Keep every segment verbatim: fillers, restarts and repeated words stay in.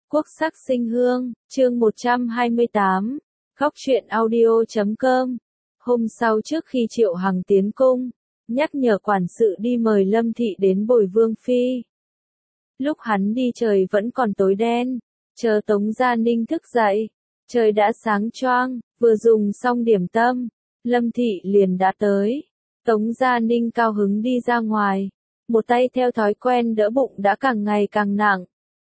Quốc sắc sinh hương, chương một trăm hai mươi tám, Góc truyện audio chấm com. Hôm sau trước khi Triệu Hằng tiến cung, nhắc nhở quản sự đi mời Lâm Thị đến bồi Vương Phi. Lúc hắn đi trời vẫn còn tối đen, chờ Tống Gia Ninh thức dậy, trời đã sáng choang, vừa dùng xong điểm tâm, Lâm Thị liền đã tới. Tống Gia Ninh cao hứng đi ra ngoài, một tay theo thói quen đỡ bụng đã càng ngày càng nặng.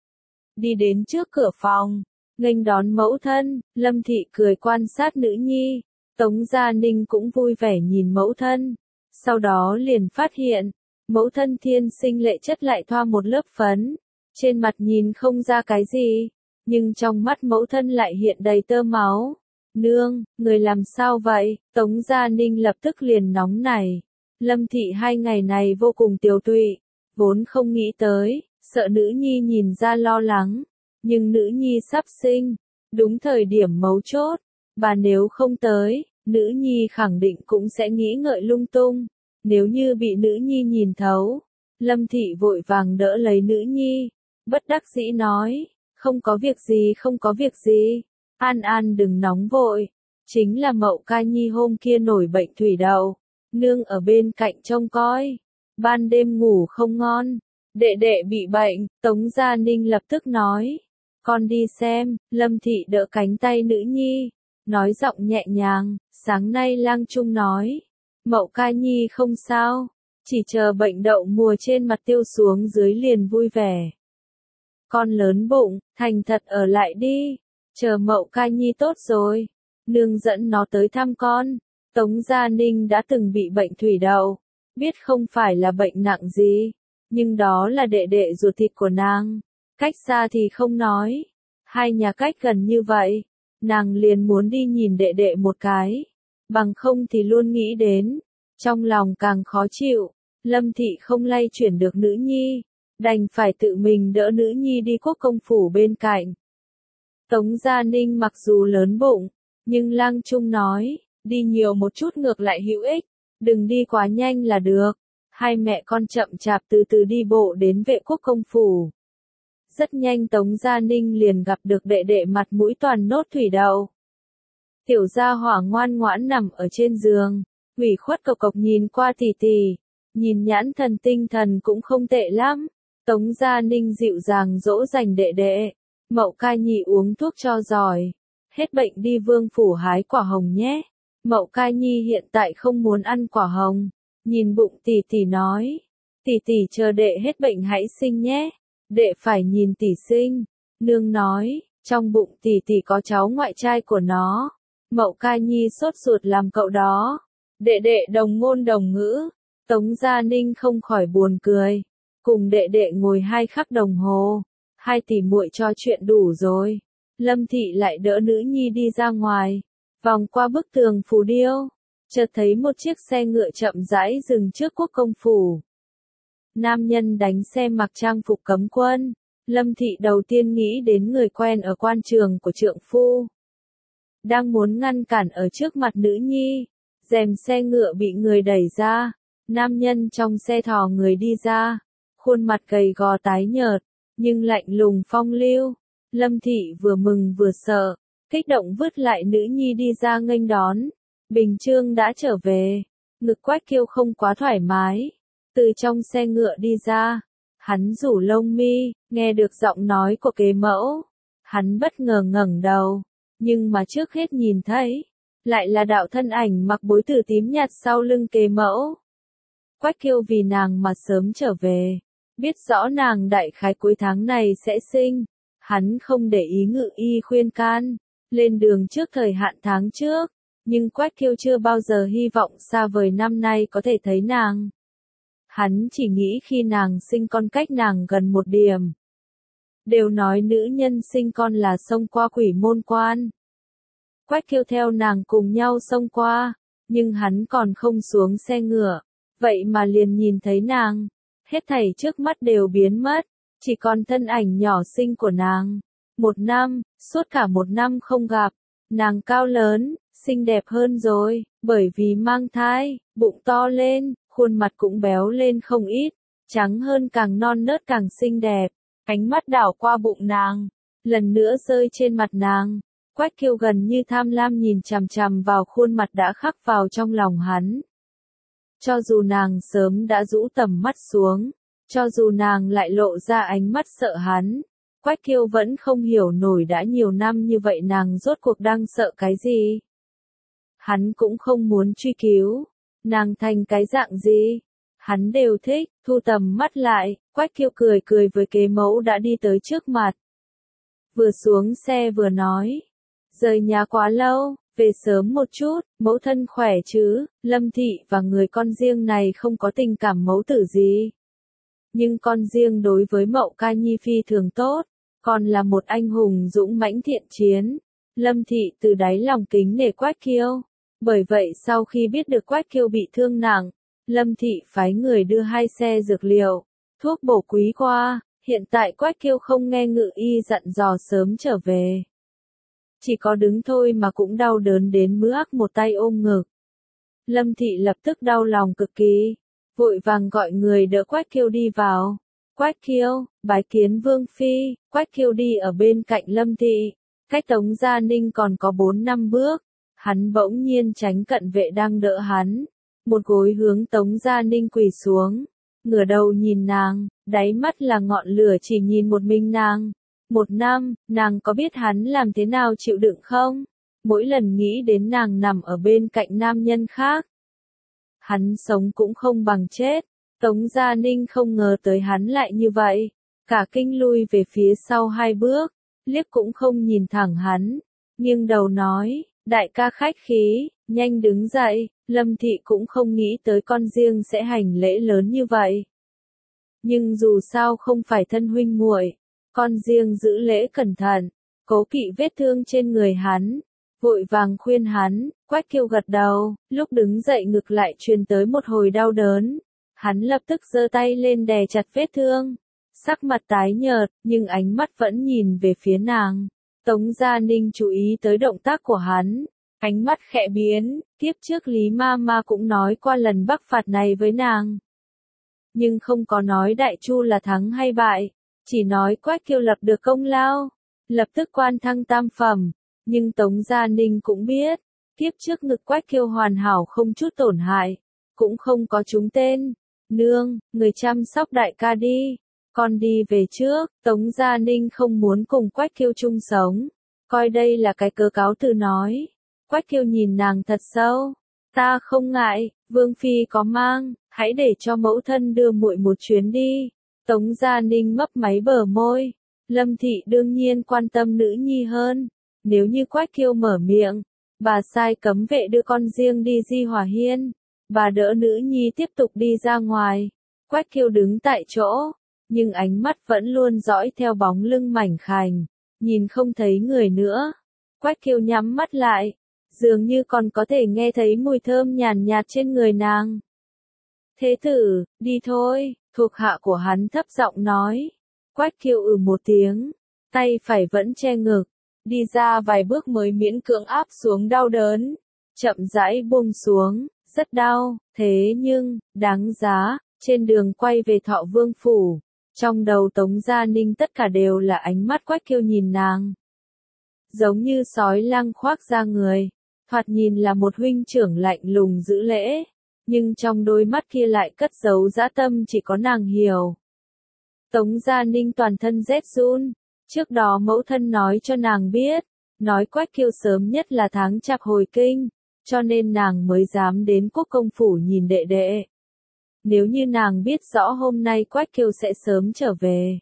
Đi đến trước cửa phòng, nghênh đón mẫu thân, Lâm Thị cười quan sát nữ nhi, Tống Gia Ninh cũng vui vẻ nhìn mẫu thân, sau đó liền phát hiện, mẫu thân thiên sinh lệ chất lại thoa một lớp phấn, trên mặt nhìn không ra cái gì, nhưng trong mắt mẫu thân lại hiện đầy tơ máu. Nương, người làm sao vậy? Tống Gia Ninh lập tức liền nóng nảy. Lâm Thị hai ngày này vô cùng tiều tụy, vốn không nghĩ tới, sợ nữ nhi nhìn ra lo lắng, nhưng nữ nhi sắp sinh, đúng thời điểm mấu chốt, bà nếu không tới, nữ nhi khẳng định cũng sẽ nghĩ ngợi lung tung, nếu như bị nữ nhi nhìn thấu. Lâm Thị vội vàng đỡ lấy nữ nhi, bất đắc dĩ nói, không có việc gì không có việc gì, An An đừng nóng vội, chính là Mậu Ca Nhi hôm kia nổi bệnh thủy đậu, nương ở bên cạnh trông coi, ban đêm ngủ không ngon. Đệ đệ bị bệnh, Tống Gia Ninh lập tức nói. Con đi xem, Lâm Thị đỡ cánh tay nữ nhi, nói giọng nhẹ nhàng, sáng nay Lang Trung nói. Mậu Ca Nhi không sao, chỉ chờ bệnh đậu mùa trên mặt tiêu xuống dưới liền vui vẻ. Con lớn bụng, thành thật ở lại đi, chờ Mậu Ca Nhi tốt rồi, nương dẫn nó tới thăm con. Tống Gia Ninh đã từng bị bệnh thủy đậu, biết không phải là bệnh nặng gì. Nhưng đó là đệ đệ ruột thịt của nàng, cách xa thì không nói, hai nhà cách gần như vậy, nàng liền muốn đi nhìn đệ đệ một cái, bằng không thì luôn nghĩ đến, trong lòng càng khó chịu. Lâm Thị không lay chuyển được nữ nhi, đành phải tự mình đỡ nữ nhi đi Quốc công phủ bên cạnh. Tống Gia Ninh mặc dù lớn bụng, nhưng Lang Trung nói, đi nhiều một chút ngược lại hữu ích, đừng đi quá nhanh là được. Hai mẹ con chậm chạp từ từ đi bộ đến Vệ Quốc công phủ. Rất nhanh Tống Gia Ninh liền gặp được đệ đệ mặt mũi toàn nốt thủy đậu. Tiểu Gia Hỏa ngoan ngoãn nằm ở trên giường, ủy khuất cộc cộc nhìn qua tỉ tỉ, nhìn nhãn thần tinh thần cũng không tệ lắm. Tống Gia Ninh dịu dàng dỗ dành đệ đệ, Mậu Ca Nhi uống thuốc cho giỏi, hết bệnh đi Vương phủ hái quả hồng nhé. Mậu Ca Nhi hiện tại không muốn ăn quả hồng. Nhìn bụng tỷ tỷ nói, tỷ tỷ chờ đệ hết bệnh hãy sinh nhé, đệ phải nhìn tỷ sinh. Nương nói, trong bụng tỷ tỷ có cháu ngoại trai của nó. Mậu Ca Nhi sốt ruột làm cậu đó. Đệ đệ đồng ngôn đồng ngữ, Tống Gia Ninh không khỏi buồn cười, cùng đệ đệ ngồi hai khắc đồng hồ, hai tỷ muội trò chuyện đủ rồi. Lâm Thị lại đỡ nữ nhi đi ra ngoài, vòng qua bức tường phù điêu. Chợt thấy một chiếc xe ngựa chậm rãi dừng trước Quốc công phủ. Nam nhân đánh xe mặc trang phục cấm quân. Lâm Thị đầu tiên nghĩ đến người quen ở quan trường của trượng phu. Đang muốn ngăn cản ở trước mặt nữ nhi, rèm xe ngựa bị người đẩy ra. Nam nhân trong xe thò người đi ra, khuôn mặt gầy gò tái nhợt, nhưng lạnh lùng phong lưu. Lâm Thị vừa mừng vừa sợ, kích động vứt lại nữ nhi đi ra nghênh đón. Bình Trương đã trở về, ngực Quách Kiêu không quá thoải mái, từ trong xe ngựa đi ra, hắn rủ lông mi, nghe được giọng nói của kế mẫu, hắn bất ngờ ngẩng đầu, nhưng mà trước hết nhìn thấy, lại là đạo thân ảnh mặc bối tử tím nhạt sau lưng kế mẫu. Quách Kiêu vì nàng mà sớm trở về, biết rõ nàng đại khái cuối tháng này sẽ sinh, hắn không để ý ngự y khuyên can, lên đường trước thời hạn tháng trước. Nhưng Quách Kiêu chưa bao giờ hy vọng xa vời năm nay có thể thấy nàng. Hắn chỉ nghĩ khi nàng sinh con cách nàng gần một điểm. Đều nói nữ nhân sinh con là xông qua quỷ môn quan. Quách Kiêu theo nàng cùng nhau xông qua, nhưng hắn còn không xuống xe ngựa, vậy mà liền nhìn thấy nàng. Hết thảy trước mắt đều biến mất, chỉ còn thân ảnh nhỏ xinh của nàng. Một năm, suốt cả một năm không gặp, nàng cao lớn, xinh đẹp hơn rồi, bởi vì mang thai, bụng to lên, khuôn mặt cũng béo lên không ít, trắng hơn càng non nớt càng xinh đẹp. Ánh mắt đảo qua bụng nàng, lần nữa rơi trên mặt nàng. Quách Kiêu gần như tham lam nhìn chằm chằm vào khuôn mặt đã khắc vào trong lòng hắn. Cho dù nàng sớm đã rũ tầm mắt xuống, cho dù nàng lại lộ ra ánh mắt sợ hắn, Quách Kiêu vẫn không hiểu nổi đã nhiều năm như vậy nàng rốt cuộc đang sợ cái gì. Hắn cũng không muốn truy cứu, nàng thành cái dạng gì, hắn đều thích. Thu tầm mắt lại, Quách Kiêu cười cười với kế mẫu đã đi tới trước mặt. Vừa xuống xe vừa nói, rời nhà quá lâu, về sớm một chút, mẫu thân khỏe chứ, Lâm Thị và người con riêng này không có tình cảm mẫu tử gì. Nhưng con riêng đối với Mậu Ca Nhi phi thường tốt, còn là một anh hùng dũng mãnh thiện chiến. Lâm Thị từ đáy lòng kính nể Quách Kiêu. Bởi vậy sau khi biết được Quách Kiêu bị thương nặng, Lâm Thị phái người đưa hai xe dược liệu, thuốc bổ quý qua. Hiện tại Quách Kiêu không nghe ngự y dặn dò sớm trở về. Chỉ có đứng thôi mà cũng đau đớn đến mức một tay ôm ngực. Lâm Thị lập tức đau lòng cực kỳ, vội vàng gọi người đỡ Quách Kiêu đi vào. Quách Kiêu, bái kiến Vương Phi. Quách Kiêu đi ở bên cạnh Lâm Thị, cách Tống Gia Ninh còn có bốn năm bước. Hắn bỗng nhiên tránh cận vệ đang đỡ hắn, một gối hướng Tống Gia Ninh quỳ xuống, ngửa đầu nhìn nàng, đáy mắt là ngọn lửa chỉ nhìn một mình nàng. Một năm, nàng có biết hắn làm thế nào chịu đựng không? Mỗi lần nghĩ đến nàng nằm ở bên cạnh nam nhân khác, hắn sống cũng không bằng chết. Tống Gia Ninh không ngờ tới hắn lại như vậy, cả kinh lui về phía sau hai bước, liếc cũng không nhìn thẳng hắn, nghiêng đầu nói, đại ca khách khí, nhanh đứng dậy. Lâm Thị cũng không nghĩ tới con riêng sẽ hành lễ lớn như vậy. Nhưng dù sao không phải thân huynh muội, con riêng giữ lễ cẩn thận, cố kỵ vết thương trên người hắn, vội vàng khuyên hắn. Quách Kiêu gật đầu, lúc đứng dậy ngực lại truyền tới một hồi đau đớn. Hắn lập tức giơ tay lên đè chặt vết thương, sắc mặt tái nhợt, nhưng ánh mắt vẫn nhìn về phía nàng. Tống Gia Ninh chú ý tới động tác của hắn, ánh mắt khẽ biến. Tiếp trước Lý Ma Ma cũng nói qua lần bắc phạt này với nàng, nhưng không có nói Đại Chu là thắng hay bại, chỉ nói Quách Kiêu lập được công lao, lập tức quan thăng tam phẩm. Nhưng Tống Gia Ninh cũng biết, tiếp trước ngực Quách Kiêu hoàn hảo không chút tổn hại, cũng không có trúng tên. Nương, người chăm sóc đại ca đi, con đi về trước. Tống Gia Ninh không muốn cùng Quách Kiêu chung sống, coi đây là cái cớ cáo từ nói. Quách Kiêu nhìn nàng thật sâu, ta không ngại, Vương Phi có mang, hãy để cho mẫu thân đưa muội một chuyến đi. Tống Gia Ninh mấp máy bờ môi, Lâm Thị đương nhiên quan tâm nữ nhi hơn, nếu như Quách Kiêu mở miệng, bà sai cấm vệ đưa con riêng đi Di Hòa Hiên, bà đỡ nữ nhi tiếp tục đi ra ngoài. Quách Kiêu đứng tại chỗ, nhưng ánh mắt vẫn luôn dõi theo bóng lưng mảnh khảnh, nhìn không thấy người nữa. Quách Kiêu nhắm mắt lại, dường như còn có thể nghe thấy mùi thơm nhàn nhạt trên người nàng. Thế tử, đi thôi, thuộc hạ của hắn thấp giọng nói. Quách Kiêu ừ một tiếng, tay phải vẫn che ngực, đi ra vài bước mới miễn cưỡng áp xuống đau đớn, chậm rãi buông xuống, rất đau, thế nhưng, đáng giá. Trên đường quay về Thọ Vương Phủ, trong đầu Tống Gia Ninh tất cả đều là ánh mắt Quách Kiêu nhìn nàng. Giống như sói lang khoác da người, thoạt nhìn là một huynh trưởng lạnh lùng giữ lễ, nhưng trong đôi mắt kia lại cất giấu dã tâm chỉ có nàng hiểu. Tống Gia Ninh toàn thân rét run, trước đó mẫu thân nói cho nàng biết, nói Quách Kiêu sớm nhất là tháng Chạp hồi kinh, cho nên nàng mới dám đến Quốc Công Phủ nhìn đệ đệ. Nếu như nàng biết rõ hôm nay Quách Kiêu sẽ sớm trở về,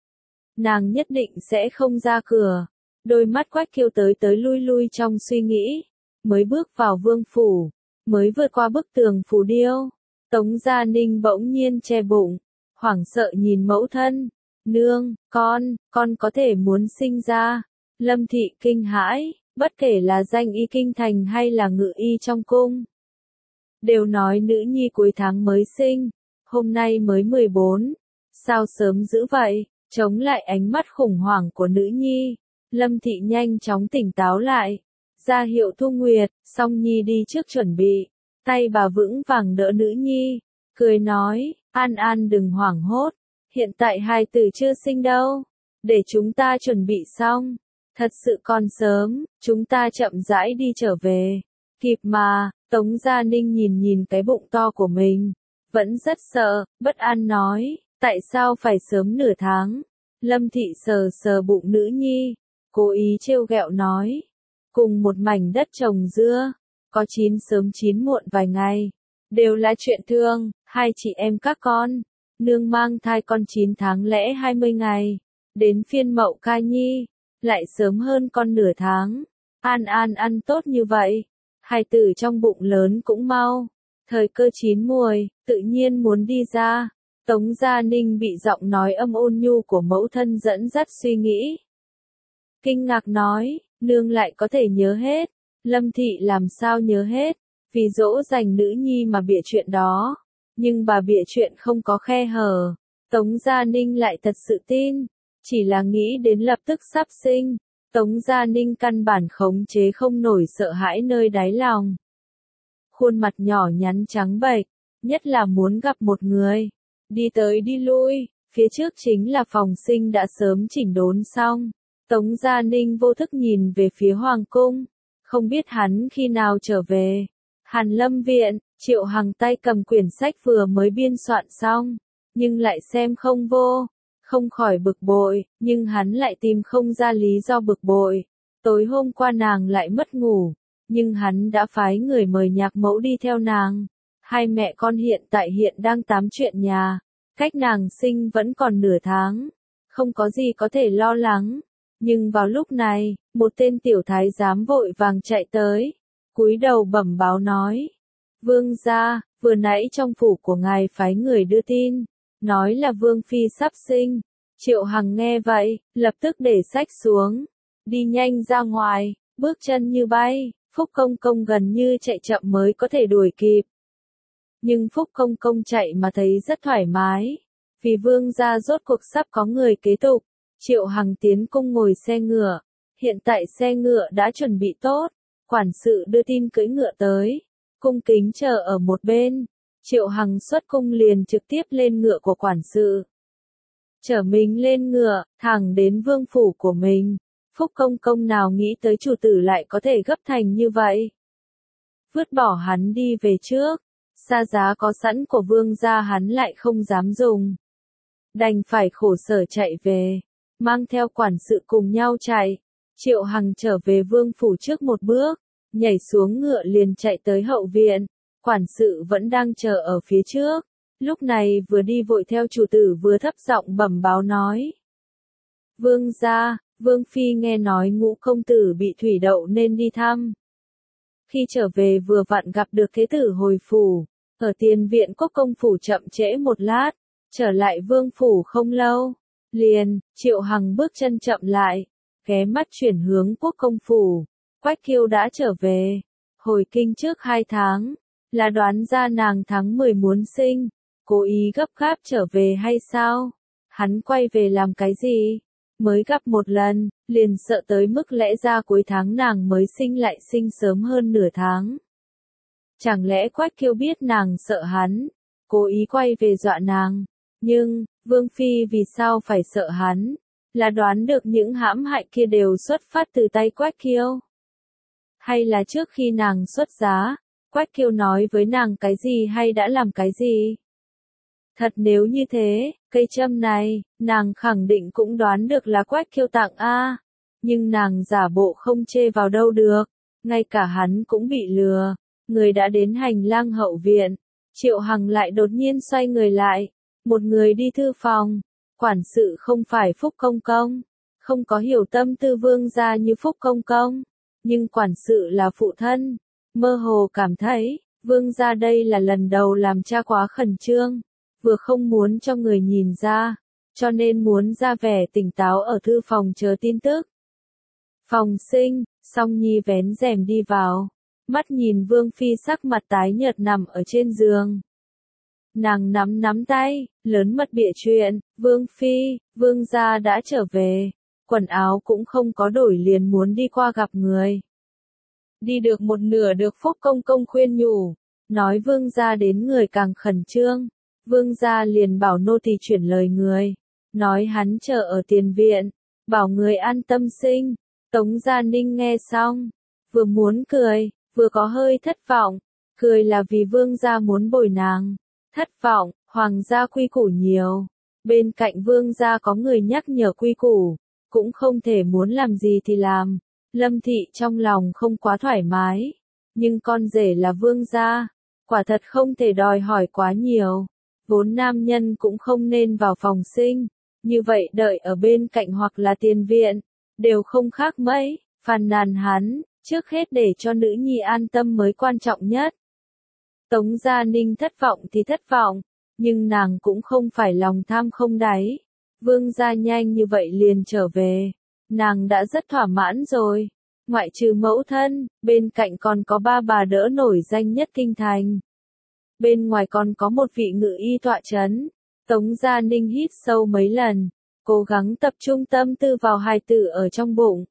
nàng nhất định sẽ không ra cửa. Đôi mắt Quách Kiêu tới tới lui lui trong suy nghĩ, mới bước vào Vương Phủ, mới vượt qua bức tường phù điêu. Tống Gia Ninh bỗng nhiên che bụng, hoảng sợ nhìn mẫu thân. Nương, con, con có thể muốn sinh ra. Lâm Thị kinh hãi, bất kể là danh y kinh thành hay là ngự y trong cung, đều nói nữ nhi cuối tháng mới sinh, hôm nay mới mười bốn, sao sớm dữ vậy. Chống lại ánh mắt khủng hoảng của nữ nhi, Lâm Thị nhanh chóng tỉnh táo lại, ra hiệu Thu Nguyệt, Song Nhi đi trước chuẩn bị. Tay bà vững vàng đỡ nữ nhi, cười nói, An An đừng hoảng hốt, hiện tại hài tử chưa sinh đâu, để chúng ta chuẩn bị xong. Thật sự còn sớm, chúng ta chậm rãi đi trở về. Kịp mà, Tống Gia Ninh nhìn nhìn cái bụng to của mình. Vẫn rất sợ, bất an nói, tại sao phải sớm nửa tháng? Lâm Thị sờ sờ bụng nữ nhi, cố ý trêu ghẹo nói. Cùng một mảnh đất trồng dưa, có chín sớm chín muộn vài ngày. Đều là chuyện thường, hai chị em các con. Nương mang thai con chín tháng lẻ hai mươi ngày. Đến phiên Mậu Ca Nhi, lại sớm hơn con nửa tháng. An An ăn tốt như vậy. Hài tử trong bụng lớn cũng mau. Thời cơ chín muồi, tự nhiên muốn đi ra. Tống Gia Ninh bị giọng nói âm ôn nhu của mẫu thân dẫn dắt suy nghĩ. Kinh ngạc nói, nương lại có thể nhớ hết. Lâm Thị làm sao nhớ hết, vì dỗ dành nữ nhi mà bịa chuyện đó. Nhưng bà bịa chuyện không có khe hở. Tống Gia Ninh lại thật sự tin, chỉ là nghĩ đến lập tức sắp sinh. Tống Gia Ninh căn bản khống chế không nổi sợ hãi nơi đáy lòng. Khuôn mặt nhỏ nhắn trắng bệch, nhất là muốn gặp một người. Đi tới đi lui, phía trước chính là phòng sinh đã sớm chỉnh đốn xong. Tống Gia Ninh vô thức nhìn về phía Hoàng cung, không biết hắn khi nào trở về. Hàn Lâm Viện, Triệu Hằng tay cầm quyển sách vừa mới biên soạn xong, nhưng lại xem không vô, không khỏi bực bội, nhưng hắn lại tìm không ra lý do bực bội. Tối hôm qua nàng lại mất ngủ, nhưng hắn đã phái người mời nhạc mẫu đi theo nàng. Hai mẹ con hiện tại hiện đang tám chuyện nhà, cách nàng sinh vẫn còn nửa tháng, không có gì có thể lo lắng. Nhưng vào lúc này, một tên tiểu thái giám vội vàng chạy tới, cúi đầu bẩm báo nói. Vương gia, vừa nãy trong phủ của ngài phái người đưa tin, nói là Vương Phi sắp sinh. Triệu Hằng nghe vậy, lập tức để sách xuống, đi nhanh ra ngoài, bước chân như bay. Phúc Công Công gần như chạy chậm mới có thể đuổi kịp. Nhưng Phúc Công Công chạy mà thấy rất thoải mái, vì Vương gia rốt cuộc sắp có người kế tục. Triệu Hằng tiến cung ngồi xe ngựa, hiện tại xe ngựa đã chuẩn bị tốt, quản sự đưa tin cưỡi ngựa tới, cung kính chờ ở một bên. Triệu Hằng xuất cung liền trực tiếp lên ngựa của quản sự, chở mình lên ngựa, thẳng đến vương phủ của mình. Phúc Công Công nào nghĩ tới chủ tử lại có thể gấp thành như vậy. Vứt bỏ hắn đi về trước, xa giá có sẵn của vương gia hắn lại không dám dùng. Đành phải khổ sở chạy về, mang theo quản sự cùng nhau chạy. Triệu Hằng trở về vương phủ trước một bước, nhảy xuống ngựa liền chạy tới hậu viện. Quản sự vẫn đang chờ ở phía trước, lúc này vừa đi vội theo chủ tử vừa thấp giọng bẩm báo nói. Vương gia, Vương Phi nghe nói Ngũ công tử bị thủy đậu nên đi thăm. Khi trở về vừa vặn gặp được thế tử hồi phủ, ở tiền viện Quốc công phủ chậm trễ một lát, trở lại vương phủ không lâu. Liền, Triệu Hằng bước chân chậm lại, ghé mắt chuyển hướng Quốc công phủ. Quách Kiêu đã trở về, hồi kinh trước hai tháng, là đoán ra nàng tháng mười muốn sinh, cố ý gấp gáp trở về hay sao? Hắn quay về làm cái gì? Mới gặp một lần, liền sợ tới mức lẽ ra cuối tháng nàng mới sinh lại sinh sớm hơn nửa tháng. Chẳng lẽ Quách Kiêu biết nàng sợ hắn, cố ý quay về dọa nàng? Nhưng, Vương Phi vì sao phải sợ hắn? Là đoán được những hãm hại kia đều xuất phát từ tay Quách Kiêu? Hay là trước khi nàng xuất giá, Quách Kiêu nói với nàng cái gì hay đã làm cái gì? Thật nếu như thế, cây châm này, nàng khẳng định cũng đoán được là Quách Kiêu tặng a. Nhưng nàng giả bộ không chê vào đâu được, ngay cả hắn cũng bị lừa. Người đã đến hành lang hậu viện, Triệu Hằng lại đột nhiên xoay người lại, một người đi thư phòng. Quản sự không phải Phúc Công Công, không có hiểu tâm tư vương gia như Phúc Công Công, nhưng quản sự là phụ thân, mơ hồ cảm thấy, vương gia đây là lần đầu làm cha quá khẩn trương, vừa không muốn cho người nhìn ra, cho nên muốn ra vẻ tỉnh táo ở thư phòng chờ tin tức. Phòng sinh, Song Nhi vén rèm đi vào, mắt nhìn Vương Phi sắc mặt tái nhợt nằm ở trên giường. Nàng nắm nắm tay, lớn mật bịa chuyện, Vương Phi, Vương gia đã trở về, quần áo cũng không có đổi liền muốn đi qua gặp người. Đi được một nửa được Phúc Công Công khuyên nhủ, nói Vương gia đến người càng khẩn trương, Vương gia liền bảo nô tỳ chuyển lời người, nói hắn chờ ở tiền viện, bảo người an tâm sinh. Tống Gia Ninh nghe xong, vừa muốn cười, vừa có hơi thất vọng, cười là vì vương gia muốn bồi nàng, thất vọng, hoàng gia quy củ nhiều, bên cạnh vương gia có người nhắc nhở quy củ, cũng không thể muốn làm gì thì làm. Lâm Thị trong lòng không quá thoải mái, nhưng con rể là vương gia, quả thật không thể đòi hỏi quá nhiều, vốn nam nhân cũng không nên vào phòng sinh, như vậy đợi ở bên cạnh hoặc là tiền viện, đều không khác mấy, phàn nàn hắn, trước hết để cho nữ nhi an tâm mới quan trọng nhất. Tống Gia Ninh thất vọng thì thất vọng, nhưng nàng cũng không phải lòng tham không đáy, vương gia nhanh như vậy liền trở về, nàng đã rất thỏa mãn rồi. Ngoại trừ mẫu thân, bên cạnh còn có ba bà đỡ nổi danh nhất kinh thành. Bên ngoài còn có một vị ngự y tọa chấn. Tống Gia Ninh hít sâu mấy lần, cố gắng tập trung tâm tư vào hài tử ở trong bụng.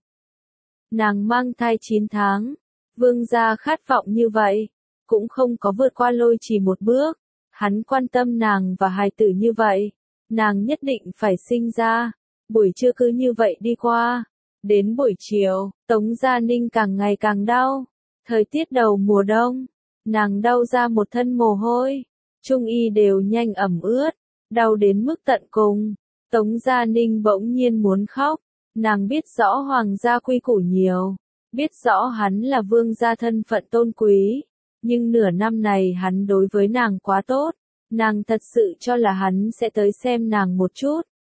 Nàng mang thai chín tháng, vương gia khát vọng như vậy, cũng không có vượt qua lôi chỉ một bước. Hắn quan tâm nàng và hài tử như vậy, nàng nhất định phải sinh ra. Buổi trưa cứ như vậy đi qua. Đến buổi chiều, Tống Gia Ninh càng ngày càng đau. Thời tiết đầu mùa đông, nàng đau ra một thân mồ hôi. Trung y đều nhanh ẩm ướt, đau đến mức tận cùng. Tống Gia Ninh bỗng nhiên muốn khóc. Nàng biết rõ hoàng gia quy củ nhiều, biết rõ hắn là vương gia thân phận tôn quý. Nhưng nửa năm này hắn đối với nàng quá tốt, nàng thật sự cho là hắn sẽ tới xem nàng một chút.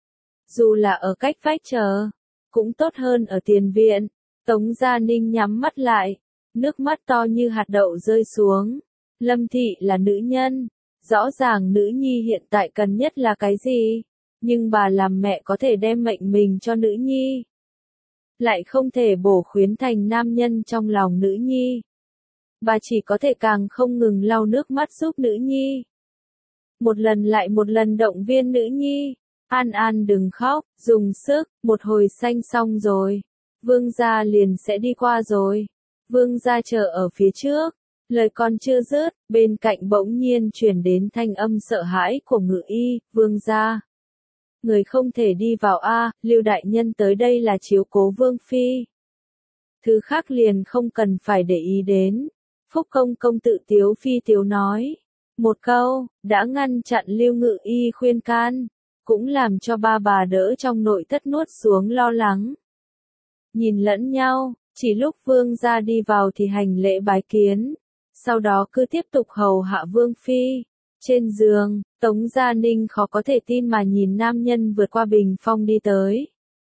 Dù là ở cách vách chờ, cũng tốt hơn ở tiền viện. Tống Gia Ninh nhắm mắt lại, nước mắt to như hạt đậu rơi xuống. Lâm Thị là nữ nhân, rõ ràng nữ nhi hiện tại cần nhất là cái gì, nhưng bà làm mẹ có thể đem mệnh mình cho nữ nhi, lại không thể bổ khuyến thành nam nhân trong lòng nữ nhi. Bà chỉ có thể càng không ngừng lau nước mắt giúp nữ nhi. Một lần lại một lần động viên nữ nhi. An An đừng khóc, dùng sức, một hồi xanh xong rồi. Vương gia liền sẽ đi qua rồi. Vương gia chờ ở phía trước. Lời còn chưa dứt, bên cạnh bỗng nhiên truyền đến thanh âm sợ hãi của ngự y, vương gia. Người không thể đi vào a, Lưu đại nhân tới đây là chiếu cố vương phi. Thứ khác liền không cần phải để ý đến. Phúc công công tự tiếu phi tiếu nói. Một câu, đã ngăn chặn Lưu ngự y khuyên can, cũng làm cho ba bà đỡ trong nội thất nuốt xuống lo lắng. Nhìn lẫn nhau, chỉ lúc vương gia đi vào thì hành lễ bái kiến, sau đó cứ tiếp tục hầu hạ vương phi. Trên giường, Tống Gia Ninh khó có thể tin mà nhìn nam nhân vượt qua bình phong đi tới.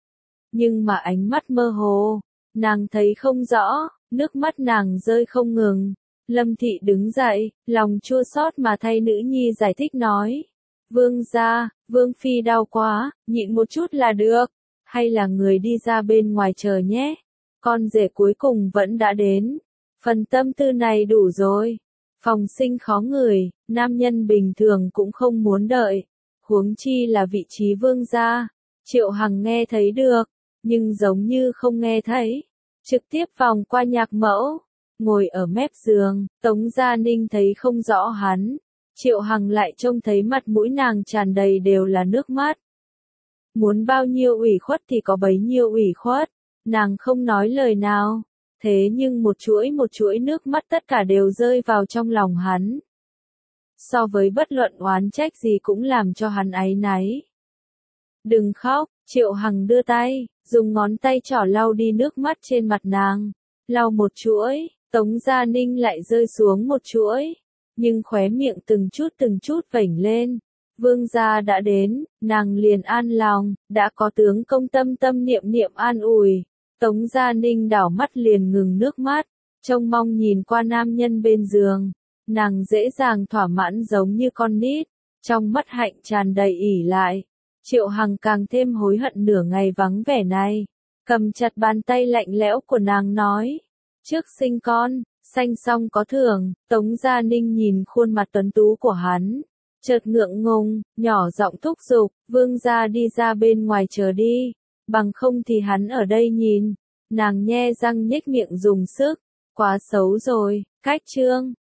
Nhưng mà ánh mắt mơ hồ, nàng thấy không rõ, nước mắt nàng rơi không ngừng. Lâm Thị đứng dậy, lòng chua xót mà thay nữ nhi giải thích nói. Vương gia, vương phi đau quá, nhịn một chút là được. Hay là người đi ra bên ngoài chờ nhé. Con rể cuối cùng vẫn đã đến. Phần tâm tư này đủ rồi. Phòng sinh khó người, nam nhân bình thường cũng không muốn đợi. Huống chi là vị trí vương gia. Triệu Hằng nghe thấy được, nhưng giống như không nghe thấy. Trực tiếp vòng qua nhạc mẫu. Ngồi ở mép giường, Tống Gia Ninh thấy không rõ hắn. Triệu Hằng lại trông thấy mặt mũi nàng tràn đầy đều là nước mắt. Muốn bao nhiêu ủy khuất thì có bấy nhiêu ủy khuất. Nàng không nói lời nào. Thế nhưng một chuỗi một chuỗi nước mắt tất cả đều rơi vào trong lòng hắn. So với bất luận oán trách gì cũng làm cho hắn áy náy. Đừng khóc, Triệu Hằng đưa tay, dùng ngón tay trỏ lau đi nước mắt trên mặt nàng. Lau một chuỗi, Tống Gia Ninh lại rơi xuống một chuỗi. Nhưng khóe miệng từng chút từng chút vểnh lên. Vương gia đã đến, nàng liền an lòng, đã có tướng công tâm tâm niệm niệm an ủi. Tống Gia Ninh đảo mắt liền ngừng nước mắt, trông mong nhìn qua nam nhân bên giường. Nàng dễ dàng thỏa mãn giống như con nít, trong mắt hạnh tràn đầy ỉ lại. Triệu Hằng càng thêm hối hận nửa ngày vắng vẻ này. Cầm chặt bàn tay lạnh lẽo của nàng nói. Trước sinh con, sanh xong có thưởng. Tống Gia Ninh nhìn khuôn mặt tuấn tú của hắn, chợt ngượng ngùng, nhỏ giọng thúc giục, vương gia đi ra bên ngoài chờ đi, bằng không thì hắn ở đây nhìn. Nàng nhe răng nhếch miệng dùng sức, quá xấu rồi. Cách chương